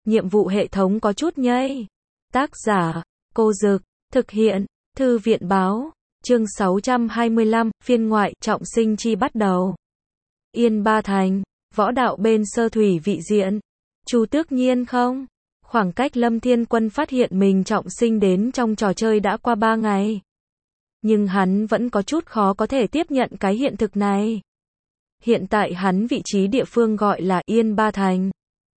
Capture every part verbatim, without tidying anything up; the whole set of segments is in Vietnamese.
nhiệm vụ hệ thống có chút nhây. Tác giả, Cô Dực, thực hiện, Thư viện Báo, chương sáu trăm hai mươi lăm, phiên ngoại, trọng sinh chi bắt đầu. Yên Ba Thành, võ đạo bên Sơ Thủy Vị Diện. Chu Tước Nhiên không? Khoảng cách Lâm Thiên Quân phát hiện mình trọng sinh đến trong trò chơi đã qua ba ngày. Nhưng hắn vẫn có chút khó có thể tiếp nhận cái hiện thực này. Hiện tại hắn vị trí địa phương gọi là Yên Ba Thành.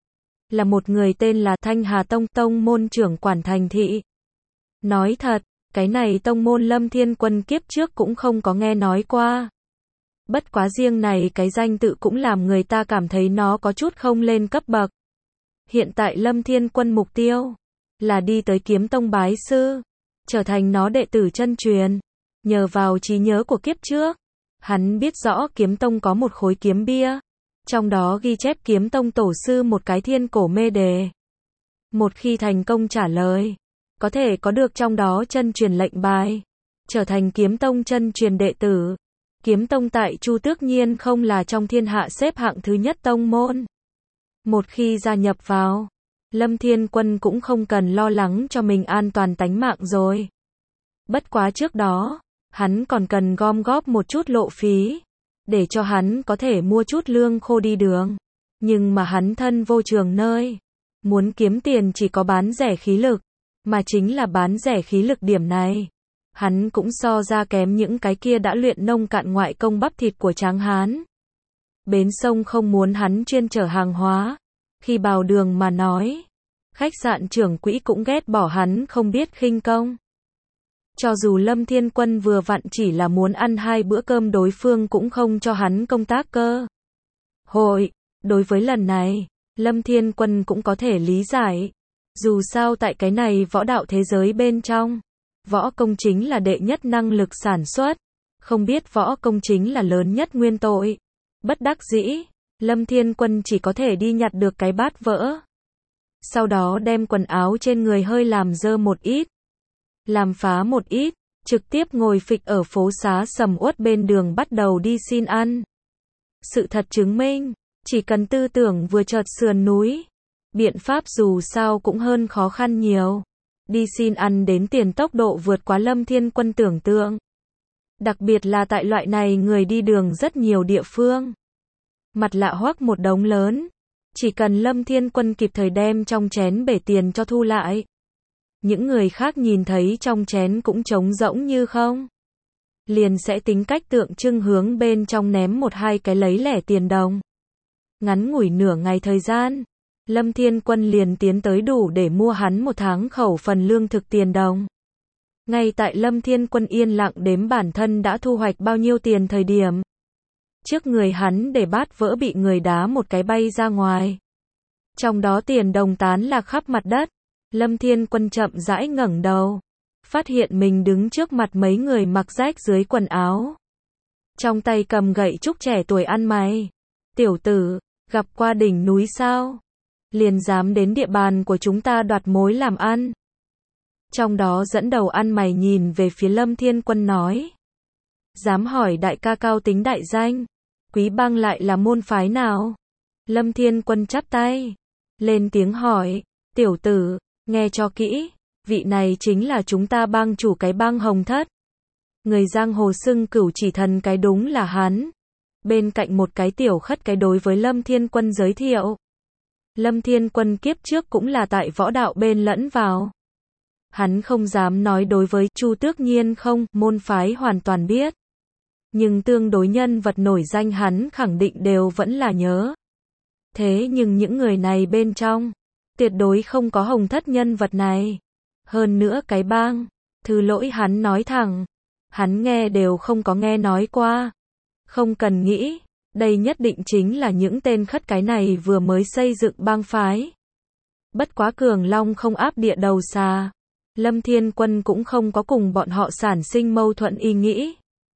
Là một người tên là Thanh Hà Tông, tông môn trưởng quản thành thị. Nói thật, cái này tông môn Lâm Thiên Quân kiếp trước cũng không có nghe nói qua. Bất quá riêng này cái danh tự cũng làm người ta cảm thấy nó có chút không lên cấp bậc. Hiện tại Lâm Thiên Quân mục tiêu là đi tới Kiếm Tông bái sư, trở thành nó đệ tử chân truyền. Nhờ vào trí nhớ của kiếp trước, hắn biết rõ Kiếm Tông có một khối kiếm bia, trong đó ghi chép Kiếm Tông tổ sư một cái thiên cổ mê đề. Một khi thành công trả lời, có thể có được trong đó chân truyền lệnh bài, trở thành Kiếm Tông chân truyền đệ tử. Kiếm Tông tại Chu Tước Nhiên không là trong thiên hạ xếp hạng thứ nhất tông môn. Một khi gia nhập vào, Lâm Thiên Quân cũng không cần lo lắng cho mình an toàn tánh mạng rồi. Bất quá trước đó, hắn còn cần gom góp một chút lộ phí, để cho hắn có thể mua chút lương khô đi đường. Nhưng mà hắn thân vô trường nơi, muốn kiếm tiền chỉ có bán rẻ khí lực, mà chính là bán rẻ khí lực điểm này. Hắn cũng so ra kém những cái kia đã luyện nông cạn ngoại công bắp thịt của tráng hán. Bến sông không muốn hắn chuyên chở hàng hóa. Khi bào đường mà nói, khách sạn trưởng quỹ cũng ghét bỏ hắn không biết khinh công. Cho dù Lâm Thiên Quân vừa vặn chỉ là muốn ăn hai bữa cơm, đối phương cũng không cho hắn công tác cơ hội. Đối với lần này, Lâm Thiên Quân cũng có thể lý giải. Dù sao tại cái này võ đạo thế giới bên trong, võ công chính là đệ nhất năng lực sản xuất, không biết võ công chính là lớn nhất nguyên tội. Bất đắc dĩ, Lâm Thiên Quân chỉ có thể đi nhặt được cái bát vỡ. Sau đó đem quần áo trên người hơi làm dơ một ít, làm phá một ít, trực tiếp ngồi phịch ở phố xá sầm uất bên đường bắt đầu đi xin ăn. Sự thật chứng minh, chỉ cần tư tưởng vừa chợt sườn núi, biện pháp dù sao cũng hơn khó khăn nhiều. Đi xin ăn đến tiền tốc độ vượt quá Lâm Thiên Quân tưởng tượng. Đặc biệt là tại loại này người đi đường rất nhiều địa phương. Mặt lạ hoắc một đống lớn. Chỉ cần Lâm Thiên Quân kịp thời đem trong chén bể tiền cho thu lại. Những người khác nhìn thấy trong chén cũng trống rỗng như không. Liền sẽ tính cách tượng trưng hướng bên trong ném một hai cái lấy lẻ tiền đồng. Ngắn ngủi nửa ngày thời gian, Lâm Thiên Quân liền tiến tới đủ để mua hắn một tháng khẩu phần lương thực tiền đồng. Ngay tại Lâm Thiên Quân yên lặng đếm bản thân đã thu hoạch bao nhiêu tiền thời điểm, trước người hắn để bát vỡ bị người đá một cái bay ra ngoài. Trong đó tiền đồng tán lạc khắp mặt đất. Lâm Thiên Quân chậm rãi ngẩng đầu, phát hiện mình đứng trước mặt mấy người mặc rách dưới quần áo, trong tay cầm gậy trúc trẻ tuổi ăn mày. Tiểu tử, gặp qua đỉnh núi sao? Liền dám đến địa bàn của chúng ta đoạt mối làm ăn. Trong đó dẫn đầu ăn mày nhìn về phía Lâm Thiên Quân nói. Dám hỏi đại ca cao tính đại danh, Quý Bang lại là môn phái nào? Lâm Thiên Quân chắp tay, lên tiếng hỏi. Tiểu tử, nghe cho kỹ, vị này chính là chúng ta bang chủ cái bang Hồng Thất. Người giang hồ xưng Cửu Chỉ Thần cái đúng là hắn. Bên cạnh một cái tiểu khất cái đối với Lâm Thiên Quân giới thiệu. Lâm Thiên Quân kiếp trước cũng là tại võ đạo bên lẫn vào. Hắn không dám nói đối với Chu Tước Nhiên không, môn phái hoàn toàn biết. Nhưng tương đối nhân vật nổi danh hắn khẳng định đều vẫn là nhớ. Thế nhưng những người này bên trong, tuyệt đối không có Hồng Thất nhân vật này. Hơn nữa cái bang, thứ lỗi hắn nói thẳng, hắn nghe đều không có nghe nói qua. Không cần nghĩ, đây nhất định chính là những tên khất cái này vừa mới xây dựng bang phái. Bất quá Cường Long không áp địa đầu xà. Lâm Thiên Quân cũng không có cùng bọn họ sản sinh mâu thuẫn ý nghĩ.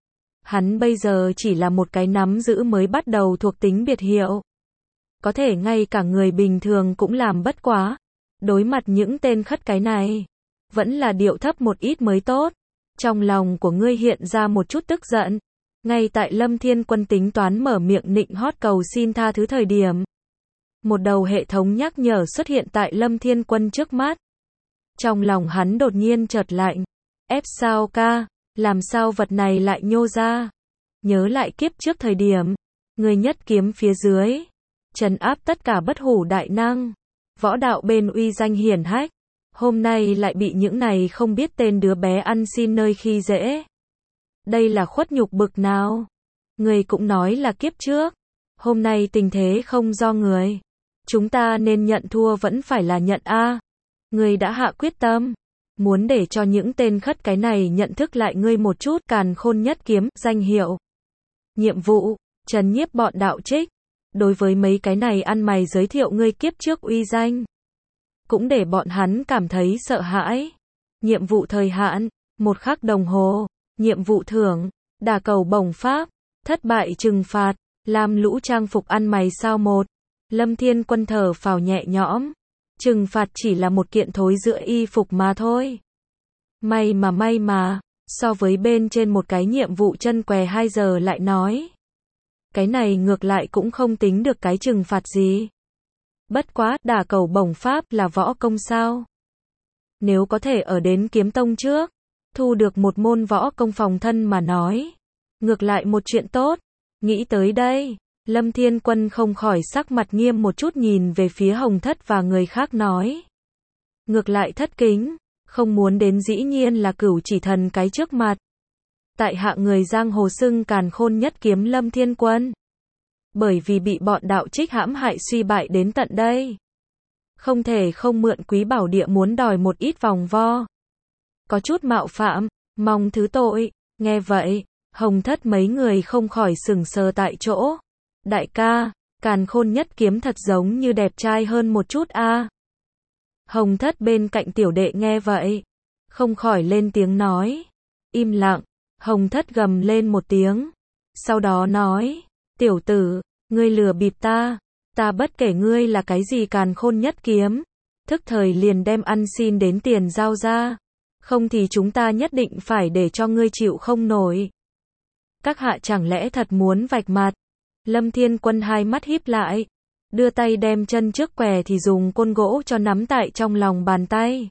Hắn bây giờ chỉ là một cái nắm giữ mới bắt đầu thuộc tính biệt hiệu. Có thể ngay cả người bình thường cũng làm bất quá. Đối mặt những tên khất cái này, vẫn là điệu thấp một ít mới tốt. Trong lòng của ngươi hiện ra một chút tức giận. Ngay tại Lâm Thiên Quân tính toán mở miệng nịnh hót cầu xin tha thứ thời điểm, Một đầu hệ thống nhắc nhở xuất hiện tại Lâm Thiên Quân trước mắt. Trong lòng hắn đột nhiên chợt lạnh. Ép sao ca, làm sao vật này lại nhô ra? Nhớ lại kiếp trước thời điểm, người nhất kiếm phía dưới, trấn áp tất cả bất hủ đại năng, võ đạo bên uy danh hiển hách, hôm nay lại bị những này không biết tên đứa bé ăn xin nơi khi dễ. Đây là khuất nhục bực nào? Người cũng nói là kiếp trước, hôm nay tình thế không do người, chúng ta nên nhận thua vẫn phải là nhận a. Người đã hạ quyết tâm, muốn để cho những tên khất cái này nhận thức lại ngươi một chút. Càn Khôn Nhất Kiếm, danh hiệu, nhiệm vụ, trấn nhiếp bọn đạo trích. Đối với mấy cái này ăn mày giới thiệu ngươi kiếp trước uy danh, cũng để bọn hắn cảm thấy sợ hãi. Nhiệm vụ thời hạn, một khắc đồng hồ. Nhiệm vụ thưởng, đả cầu bổng pháp, thất bại trừng phạt, lam lũ trang phục ăn mày sao một. Lâm Thiên Quân thở phào nhẹ nhõm. Trừng phạt chỉ là một kiện thối rữa y phục mà thôi. May mà may mà, so với bên trên một cái nhiệm vụ chân què hai giờ lại nói. Cái này ngược lại cũng không tính được cái trừng phạt gì. Bất quá, đả cầu bổng pháp là võ công sao? Nếu có thể ở đến kiếm tông trước, thu được một môn võ công phòng thân mà nói. Ngược lại một chuyện tốt. Nghĩ tới đây, Lâm Thiên Quân không khỏi sắc mặt nghiêm một chút nhìn về phía Hồng Thất và người khác nói. Ngược lại thất kính, không muốn đến dĩ nhiên là Cửu Chỉ Thần cái trước mặt. Tại hạ người giang hồ xưng Càn Khôn Nhất Kiếm Lâm Thiên Quân. Bởi vì bị bọn đạo trích hãm hại suy bại đến tận đây. Không thể không mượn quý bảo địa muốn đòi một ít vòng vo. Có chút mạo phạm, mong thứ tội. Nghe vậy, Hồng Thất mấy người không khỏi sững sờ tại chỗ. Đại ca, Càn Khôn Nhất Kiếm thật giống như đẹp trai hơn một chút a. À. Hồng Thất bên cạnh tiểu đệ nghe vậy, không khỏi lên tiếng nói. Im lặng, Hồng Thất gầm lên một tiếng. Sau đó nói, tiểu tử, ngươi lừa bịp ta, ta bất kể ngươi là cái gì Càn Khôn Nhất Kiếm, thức thời liền đem ăn xin đến tiền giao ra, không thì chúng ta nhất định phải để cho ngươi chịu không nổi. Các hạ chẳng lẽ thật muốn vạch mặt? Lâm Thiên Quân hai mắt híp lại, đưa tay đem chân trước què thì dùng côn gỗ cho nắm tại trong lòng bàn tay.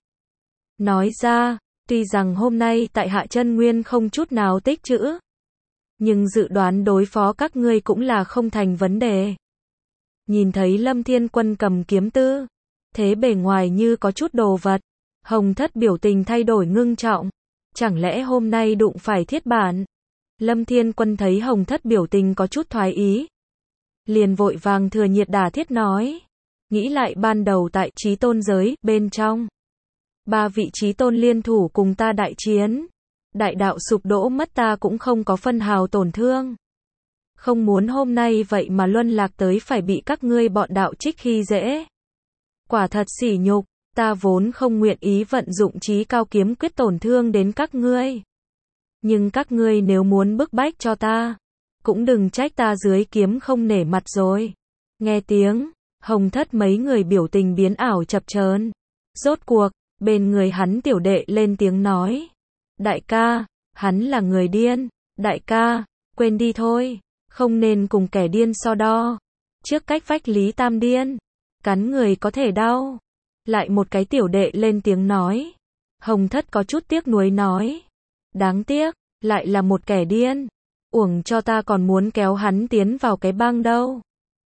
Nói ra, tuy rằng hôm nay tại hạ chân nguyên không chút nào tích trữ, nhưng dự đoán đối phó các ngươi cũng là không thành vấn đề. Nhìn thấy Lâm Thiên Quân cầm kiếm tư, thế bề ngoài như có chút đồ vật, Hồng Thất biểu tình thay đổi ngưng trọng. Chẳng lẽ hôm nay đụng phải thiết bản? Lâm Thiên Quân thấy Hồng Thất biểu tình có chút thoái ý, liền vội vàng thừa nhiệt đả thiết nói. Nghĩ lại ban đầu tại Chí Tôn giới, bên trong, ba vị Chí Tôn liên thủ cùng ta đại chiến. Đại đạo sụp đổ mất ta cũng không có phân hào tổn thương. Không muốn hôm nay vậy mà luân lạc tới phải bị các ngươi bọn đạo trích khi dễ. Quả thật sỉ nhục, ta vốn không nguyện ý vận dụng chí cao kiếm quyết tổn thương đến các ngươi. Nhưng các ngươi nếu muốn bức bách cho ta, cũng đừng trách ta dưới kiếm không nể mặt rồi. Nghe tiếng, Hồng Thất mấy người biểu tình biến ảo chập chờn. Rốt cuộc, bên người hắn tiểu đệ lên tiếng nói. Đại ca, hắn là người điên. Đại ca, quên đi thôi, không nên cùng kẻ điên so đo. Trước cách vách Lý Tam điên, cắn người có thể đau. Lại một cái tiểu đệ lên tiếng nói. Hồng Thất có chút tiếc nuối nói. Đáng tiếc, lại là một kẻ điên. Uổng cho ta còn muốn kéo hắn tiến vào cái bang đâu.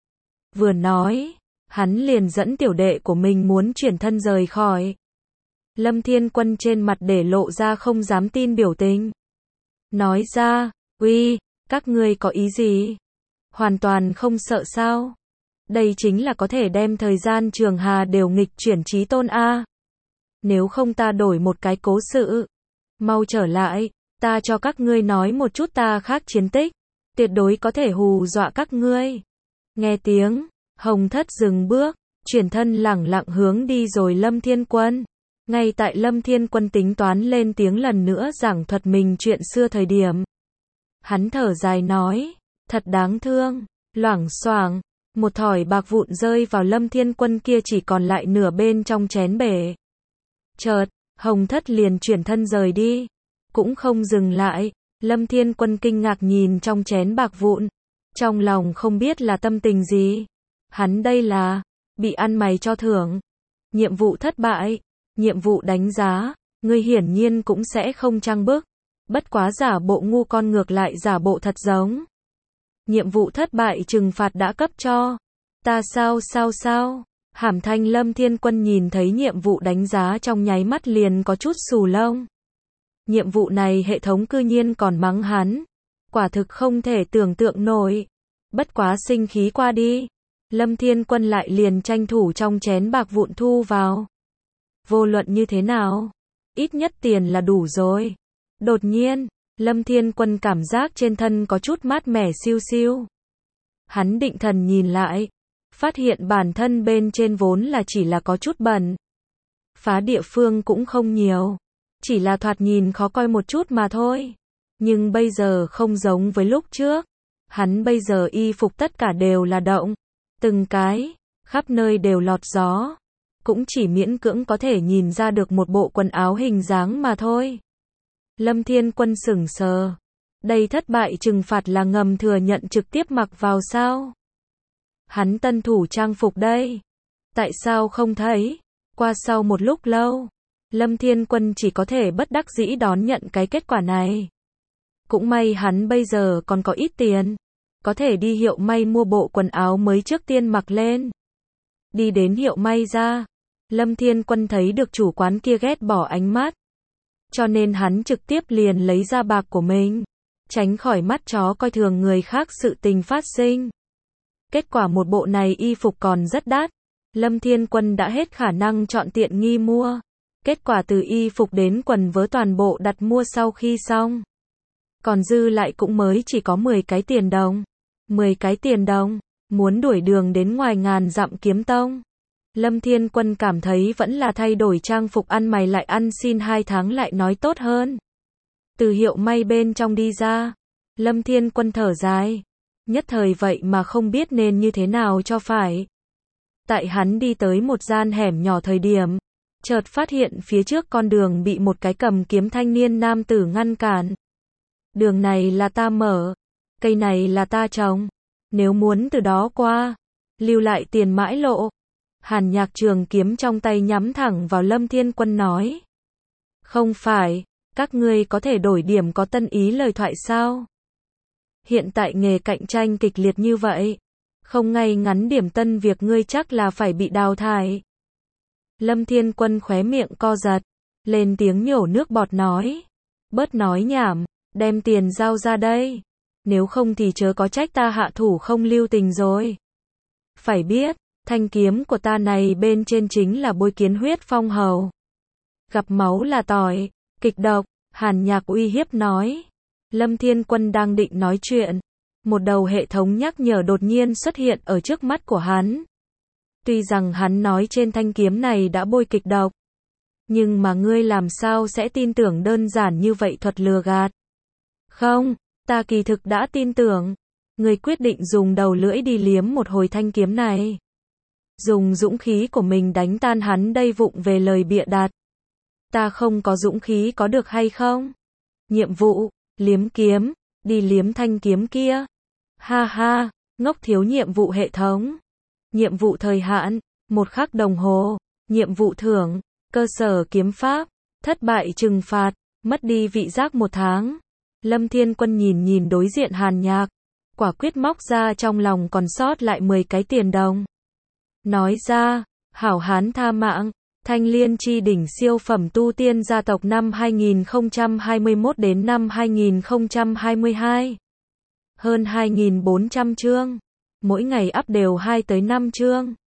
Vừa nói, hắn liền dẫn tiểu đệ của mình muốn chuyển thân rời khỏi. Lâm Thiên Quân trên mặt để lộ ra không dám tin biểu tình. Nói ra, uy, các ngươi có ý gì? Hoàn toàn không sợ sao? Đây chính là có thể đem thời gian trường hà đều nghịch chuyển Chí Tôn a. Nếu không ta đổi một cái cố sự. Mau trở lại, ta cho các ngươi nói một chút ta khác chiến tích. Tuyệt đối có thể hù dọa các ngươi. Nghe tiếng, Hồng Thất dừng bước, chuyển thân lẳng lặng hướng đi rồi Lâm Thiên Quân. Ngay tại Lâm Thiên Quân tính toán lên tiếng lần nữa giảng thuật mình chuyện xưa thời điểm. Hắn thở dài nói, thật đáng thương, loảng xoảng, một thỏi bạc vụn rơi vào Lâm Thiên Quân kia chỉ còn lại nửa bên trong chén bể. Chợt, Hồng Thất liền chuyển thân rời đi, cũng không dừng lại. Lâm Thiên Quân kinh ngạc nhìn trong chén bạc vụn, trong lòng không biết là tâm tình gì. Hắn đây là bị ăn mày cho thưởng. Nhiệm vụ thất bại. Nhiệm vụ đánh giá. Ngươi hiển nhiên cũng sẽ không trang bức. Bất quá giả bộ ngu con ngược lại giả bộ thật giống. Nhiệm vụ thất bại trừng phạt đã cấp cho. Ta sao sao sao. Hàm Thanh Lâm Thiên Quân nhìn thấy nhiệm vụ đánh giá trong nháy mắt liền có chút xù lông. Nhiệm vụ này hệ thống cư nhiên còn mắng hắn. Quả thực không thể tưởng tượng nổi. Bất quá sinh khí qua đi. Lâm Thiên Quân lại liền tranh thủ trong chén bạc vụn thu vào. Vô luận như thế nào? Ít nhất tiền là đủ rồi. Đột nhiên, Lâm Thiên Quân cảm giác trên thân có chút mát mẻ siêu siêu. Hắn định thần nhìn lại. Phát hiện bản thân bên trên vốn là chỉ là có chút bẩn. Phá địa phương cũng không nhiều. Chỉ là thoạt nhìn khó coi một chút mà thôi. Nhưng bây giờ không giống với lúc trước. Hắn bây giờ y phục tất cả đều là động. Từng cái, khắp nơi đều lọt gió. Cũng chỉ miễn cưỡng có thể nhìn ra được một bộ quần áo hình dáng mà thôi. Lâm Thiên Quân sững sờ. Đây thất bại trừng phạt là ngầm thừa nhận trực tiếp mặc vào sao? Hắn tân thủ trang phục đây. Tại sao không thấy? Qua sau một lúc lâu, Lâm Thiên Quân chỉ có thể bất đắc dĩ đón nhận cái kết quả này. Cũng may hắn bây giờ còn có ít tiền. Có thể đi hiệu may mua bộ quần áo mới trước tiên mặc lên. Đi đến hiệu may ra. Lâm Thiên Quân thấy được chủ quán kia ghét bỏ ánh mắt. Cho nên hắn trực tiếp liền lấy ra bạc của mình. Tránh khỏi mắt chó coi thường người khác sự tình phát sinh. Kết quả một bộ này y phục còn rất đắt. Lâm Thiên Quân đã hết khả năng chọn tiện nghi mua. Kết quả từ y phục đến quần vớ toàn bộ đặt mua sau khi xong. Còn dư lại cũng mới chỉ có mười cái tiền đồng. mười cái tiền đồng. Muốn đuổi đường đến ngoài ngàn dặm kiếm tông. Lâm Thiên Quân cảm thấy vẫn là thay đổi trang phục ăn mày lại ăn xin hai tháng lại nói tốt hơn. Từ hiệu may bên trong đi ra. Lâm Thiên Quân thở dài. Nhất thời vậy mà không biết nên như thế nào cho phải. Tại hắn đi tới một gian hẻm nhỏ thời điểm. Chợt phát hiện phía trước con đường bị một cái cầm kiếm thanh niên nam tử ngăn cản. Đường này là ta mở. Cây này là ta trồng. Nếu muốn từ đó qua. Lưu lại tiền mãi lộ. Hàn Nhạc trường kiếm trong tay nhắm thẳng vào Lâm Thiên Quân nói. Không phải, các ngươi có thể đổi điểm có tân ý lời thoại sao? Hiện tại nghề cạnh tranh kịch liệt như vậy. Không ngay ngắn điểm tân việc ngươi chắc là phải bị đào thải. Lâm Thiên Quân khóe miệng co giật. Lên tiếng nhổ nước bọt nói. Bớt nói nhảm, đem tiền giao ra đây. Nếu không thì chớ có trách ta hạ thủ không lưu tình rồi. Phải biết. Thanh kiếm của ta này bên trên chính là bôi kiến huyết phong hầu. Gặp máu là tỏi, kịch độc, Hàn Nhạc uy hiếp nói. Lâm Thiên Quân đang định nói chuyện. Một đầu hệ thống nhắc nhở đột nhiên xuất hiện ở trước mắt của hắn. Tuy rằng hắn nói trên thanh kiếm này đã bôi kịch độc. Nhưng mà ngươi làm sao sẽ tin tưởng đơn giản như vậy thuật lừa gạt? Không, ta kỳ thực đã tin tưởng. Ngươi quyết định dùng đầu lưỡi đi liếm một hồi thanh kiếm này. Dùng dũng khí của mình đánh tan hắn đây vụng về lời bịa đặt. Ta không có dũng khí có được hay không? Nhiệm vụ, liếm kiếm, đi liếm thanh kiếm kia. Ha ha, ngốc thiếu nhiệm vụ hệ thống. Nhiệm vụ thời hạn, một khắc đồng hồ. Nhiệm vụ thưởng, cơ sở kiếm pháp, thất bại trừng phạt, mất đi vị giác một tháng. Lâm Thiên Quân nhìn nhìn đối diện Hàn Nhạc. Quả quyết móc ra trong lòng còn sót lại mười cái tiền đồng. Nói ra, hảo hán tha mạng, thanh liên chi đỉnh siêu phẩm tu tiên gia tộc năm hai nghìn không trăm hai mươi mốt đến năm hai nghìn không trăm hai mươi hai. Hơn hai nghìn bốn trăm chương. Mỗi ngày up đều hai tới năm chương.